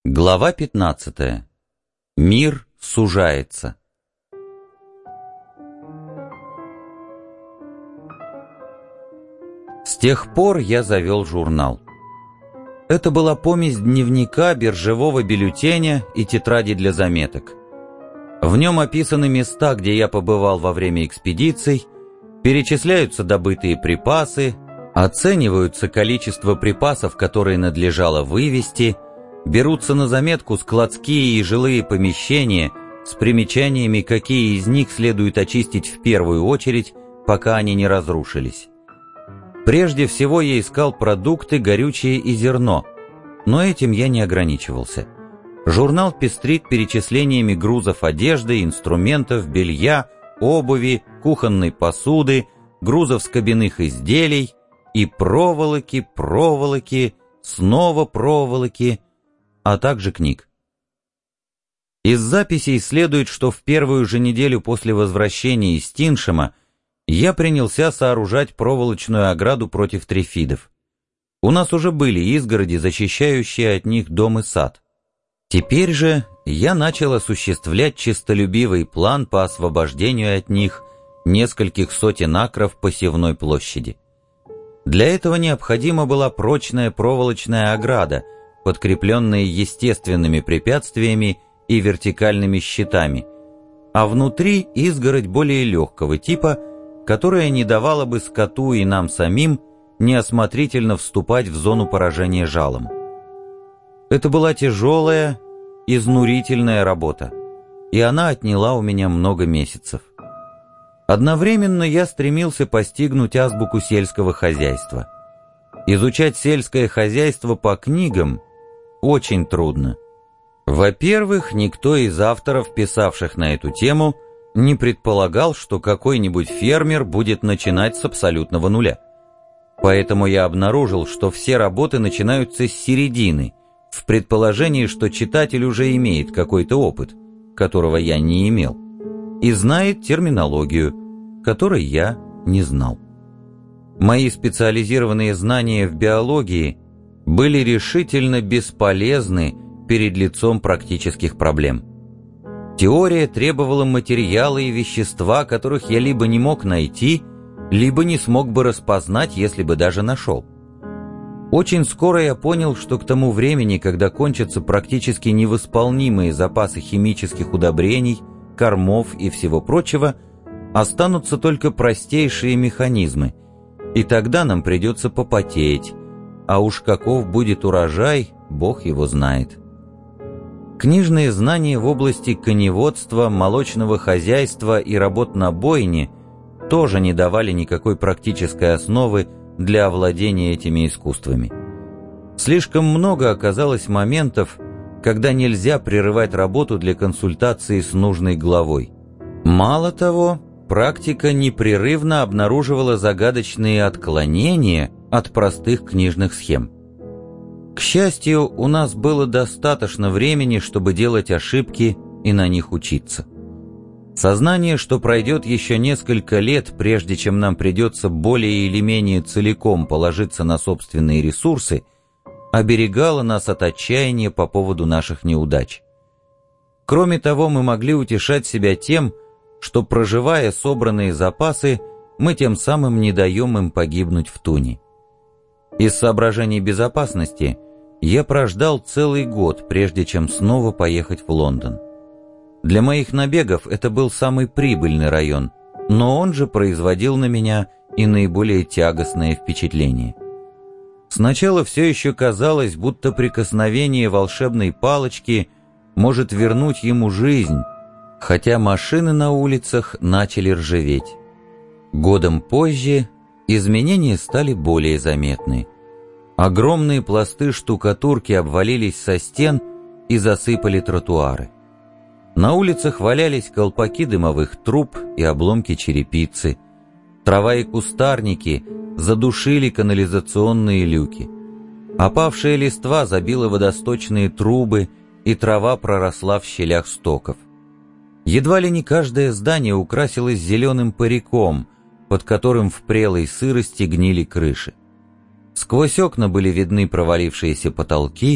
Глава 15. Мир сужается. С тех пор я завел журнал. Это была помесь дневника, биржевого бюллетеня и тетради для заметок. В нем описаны места, где я побывал во время экспедиций, перечисляются добытые припасы, оцениваются количество припасов, которые надлежало вывести, берутся на заметку складские и жилые помещения с примечаниями, какие из них следует очистить в первую очередь, пока они не разрушились. Прежде всего я искал продукты, горючее и зерно, но этим я не ограничивался. Журнал пестрит перечислениями грузов одежды, инструментов, белья, обуви, кухонной посуды, грузов скобяных изделий и проволоки, снова проволоки, а также книг. Из записей следует, что в первую же неделю после возвращения из Тиншема я принялся сооружать проволочную ограду против трифидов. У нас уже были изгороди, защищающие от них дом и сад. Теперь же я начал осуществлять честолюбивый план по освобождению от них нескольких сотен акров посевной площади. Для этого необходима была прочная проволочная ограда, подкрепленная естественными препятствиями и вертикальными щитами, а внутри изгородь более легкого типа, которая не давала бы скоту и нам самим неосмотрительно вступать в зону поражения жалом. Это была тяжелая, изнурительная работа, и она отняла у меня много месяцев. Одновременно я стремился постигнуть азбуку сельского хозяйства. Изучать сельское хозяйство по книгам очень трудно. Во-первых, никто из авторов, писавших на эту тему, не предполагал, что какой-нибудь фермер будет начинать с абсолютного нуля. Поэтому я обнаружил, что все работы начинаются с середины, в предположении, что читатель уже имеет какой-то опыт, которого я не имел, и знает терминологию, которой я не знал. Мои специализированные знания в биологии были решительно бесполезны перед лицом практических проблем. Теория требовала материала и вещества, которых я либо не мог найти, либо не смог бы распознать, если бы даже нашел. Очень скоро я понял, что к тому времени, когда кончатся практически невосполнимые запасы химических удобрений, кормов и всего прочего, останутся только простейшие механизмы, и тогда нам придется попотеть, а уж каков будет урожай, Бог его знает. Книжные знания в области коневодства, молочного хозяйства и работ на бойне тоже не давали никакой практической основы для овладения этими искусствами. Слишком много оказалось моментов, когда нельзя прерывать работу для консультации с нужной главой. Мало того, практика непрерывно обнаруживала загадочные отклонения от простых книжных схем. К счастью, у нас было достаточно времени, чтобы делать ошибки и на них учиться. Сознание, что пройдет еще несколько лет, прежде чем нам придется более или менее целиком положиться на собственные ресурсы, оберегало нас от отчаяния по поводу наших неудач. Кроме того, мы могли утешать себя тем, что, проживая собранные запасы, мы тем самым не даем им погибнуть в туне. Из соображений безопасности я прождал целый год, прежде чем снова поехать в Лондон. Для моих набегов это был самый прибыльный район, но он же производил на меня и наиболее тягостное впечатление. Сначала все еще казалось, будто прикосновение волшебной палочки может вернуть ему жизнь, хотя машины на улицах начали ржаветь. Годом позже изменения стали более заметны. Огромные пласты штукатурки обвалились со стен и засыпали тротуары. На улицах валялись колпаки дымовых труб и обломки черепицы. Трава и кустарники задушили канализационные люки. Опавшая листва забила водосточные трубы, и трава проросла в щелях стоков. Едва ли не каждое здание украсилось зеленым париком, под которым в прелой сырости гнили крыши. Сквозь окна были видны провалившиеся потолки,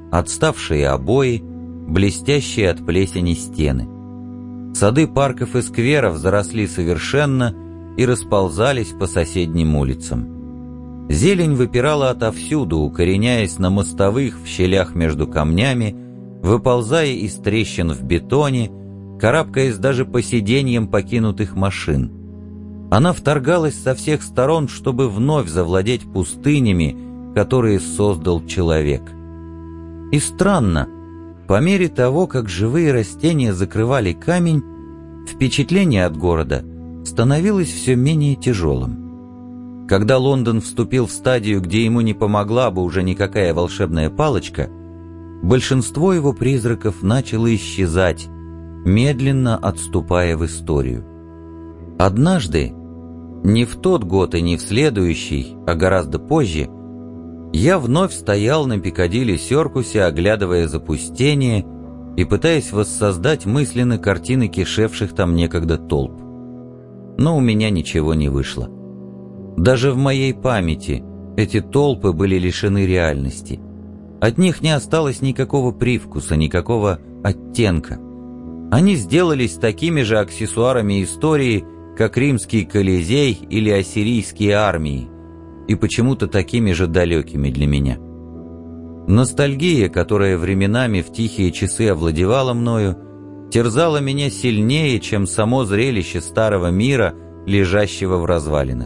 отставшие обои, блестящие от плесени стены. Сады парков и скверов заросли совершенно и расползались по соседним улицам. Зелень выпирала отовсюду, укореняясь на мостовых в щелях между камнями, выползая из трещин в бетоне, карабкаясь даже по сиденьям покинутых машин. Она вторгалась со всех сторон, чтобы вновь завладеть пустынями, которые создал человек. И странно, по мере того, как живые растения закрывали камень, впечатление от города становилось все менее тяжелым. Когда Лондон вступил в стадию, где ему не помогла бы уже никакая волшебная палочка, большинство его призраков начало исчезать, медленно отступая в историю. Однажды, не в тот год и не в следующий, а гораздо позже, я вновь стоял на Пиккадилли-Серкусе, оглядывая запустение и пытаясь воссоздать мысленно картины кишевших там некогда толп. Но у меня ничего не вышло. Даже в моей памяти эти толпы были лишены реальности. От них не осталось никакого привкуса, никакого оттенка. Они сделались такими же аксессуарами истории, как римский Колизей или ассирийские армии, и почему-то такими же далекими для меня. Ностальгия, которая временами в тихие часы овладевала мною, терзала меня сильнее, чем само зрелище старого мира, лежащего в развалинах.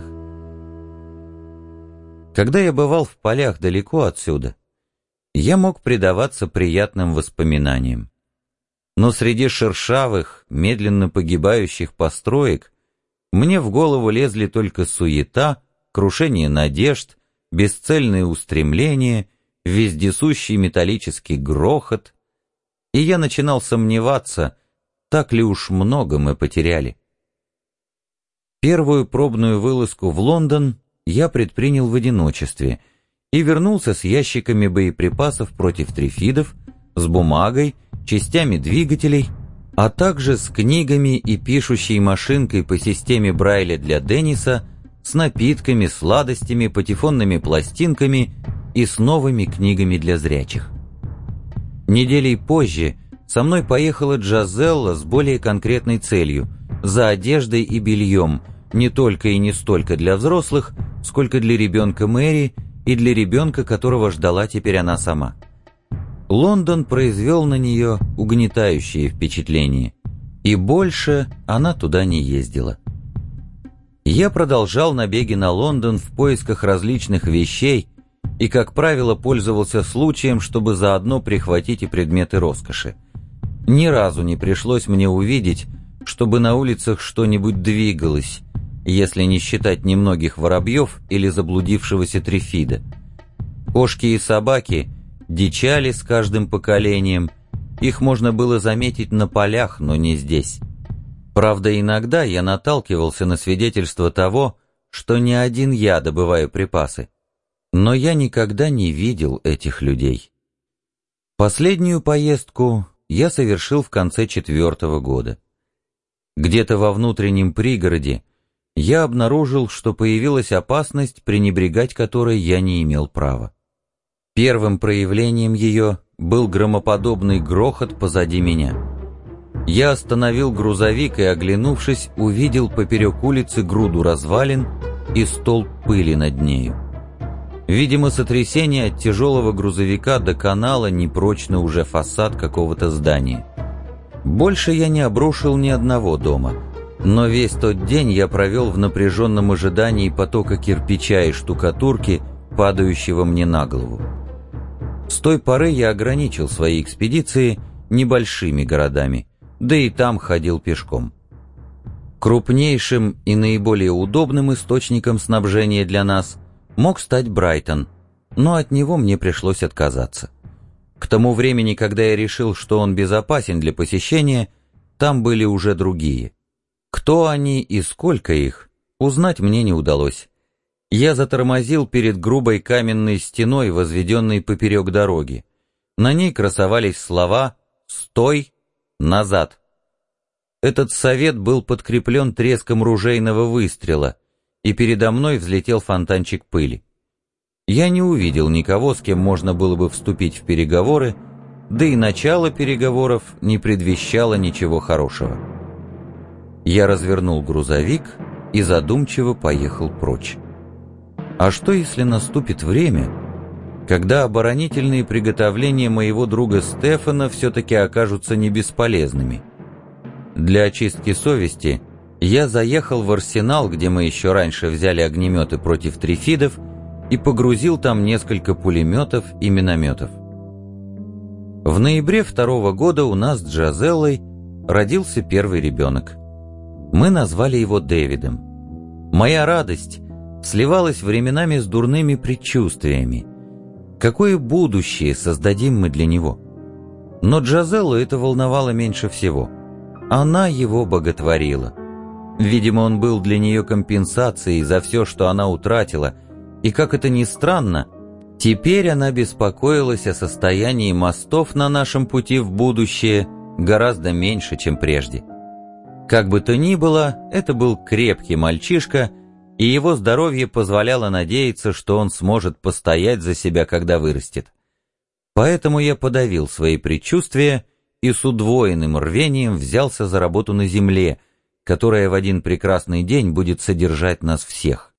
Когда я бывал в полях далеко отсюда, я мог предаваться приятным воспоминаниям. Но среди шершавых, медленно погибающих построек мне в голову лезли только суета, крушение надежд, бесцельные устремления, вездесущий металлический грохот, и я начинал сомневаться, так ли уж много мы потеряли. Первую пробную вылазку в Лондон я предпринял в одиночестве и вернулся с ящиками боеприпасов против трифидов, с бумагой, частями двигателей, а также с книгами и пишущей машинкой по системе Брайля для Денниса, с напитками, сладостями, патефонными пластинками и с новыми книгами для зрячих. Неделей позже со мной поехала Джазелла с более конкретной целью – за одеждой и бельем, не только и не столько для взрослых, сколько для ребенка Мэри и для ребенка, которого ждала теперь она сама. Лондон произвел на нее угнетающее впечатление, и больше она туда не ездила. Я продолжал набеги на Лондон в поисках различных вещей и, как правило, пользовался случаем, чтобы заодно прихватить и предметы роскоши. Ни разу не пришлось мне увидеть, чтобы на улицах что-нибудь двигалось, если не считать немногих воробьев или заблудившегося трифида. Кошки и собаки дичали с каждым поколением, их можно было заметить на полях, но не здесь. Правда, иногда я наталкивался на свидетельство того, что не один я добываю припасы, но я никогда не видел этих людей. Последнюю поездку я совершил в конце 4-го года. Где-то во внутреннем пригороде я обнаружил, что появилась опасность, пренебрегать которой я не имел права. Первым проявлением ее был громоподобный грохот позади меня. Я остановил грузовик и, оглянувшись, увидел поперек улицы груду развалин и столб пыли над нею. Видимо, сотрясение от тяжелого грузовика до канала непрочно уже фасад какого-то здания. Больше я не обрушил ни одного дома, но весь тот день я провел в напряженном ожидании потока кирпича и штукатурки, падающего мне на голову. С той поры я ограничил свои экспедиции небольшими городами, да и там ходил пешком. Крупнейшим и наиболее удобным источником снабжения для нас мог стать Брайтон, но от него мне пришлось отказаться. К тому времени, когда я решил, что он безопасен для посещения, там были уже другие. Кто они и сколько их, узнать мне не удалось. Я затормозил перед грубой каменной стеной, возведенной поперек дороги. На ней красовались слова «Стой! Назад!». Этот совет был подкреплен треском ружейного выстрела, и передо мной взлетел фонтанчик пыли. Я не увидел никого, с кем можно было бы вступить в переговоры, да и начало переговоров не предвещало ничего хорошего. Я развернул грузовик и задумчиво поехал прочь. А что, если наступит время, когда оборонительные приготовления моего друга Стефана все-таки окажутся не бесполезными? Для очистки совести я заехал в арсенал, где мы еще раньше взяли огнеметы против трифидов, и погрузил там несколько пулеметов и минометов. В ноябре 2-го года у нас с Джозеллой родился первый ребенок. Мы назвали его Дэвидом. Моя радость сливалась временами с дурными предчувствиями. Какое будущее создадим мы для него? Но Джозеллу это волновало меньше всего. Она его боготворила. Видимо, он был для нее компенсацией за все, что она утратила, и, как это ни странно, теперь она беспокоилась о состоянии мостов на нашем пути в будущее гораздо меньше, чем прежде. Как бы то ни было, это был крепкий мальчишка, и его здоровье позволяло надеяться, что он сможет постоять за себя, когда вырастет. Поэтому я подавил свои предчувствия и с удвоенным рвением взялся за работу на земле, которая в один прекрасный день будет содержать нас всех.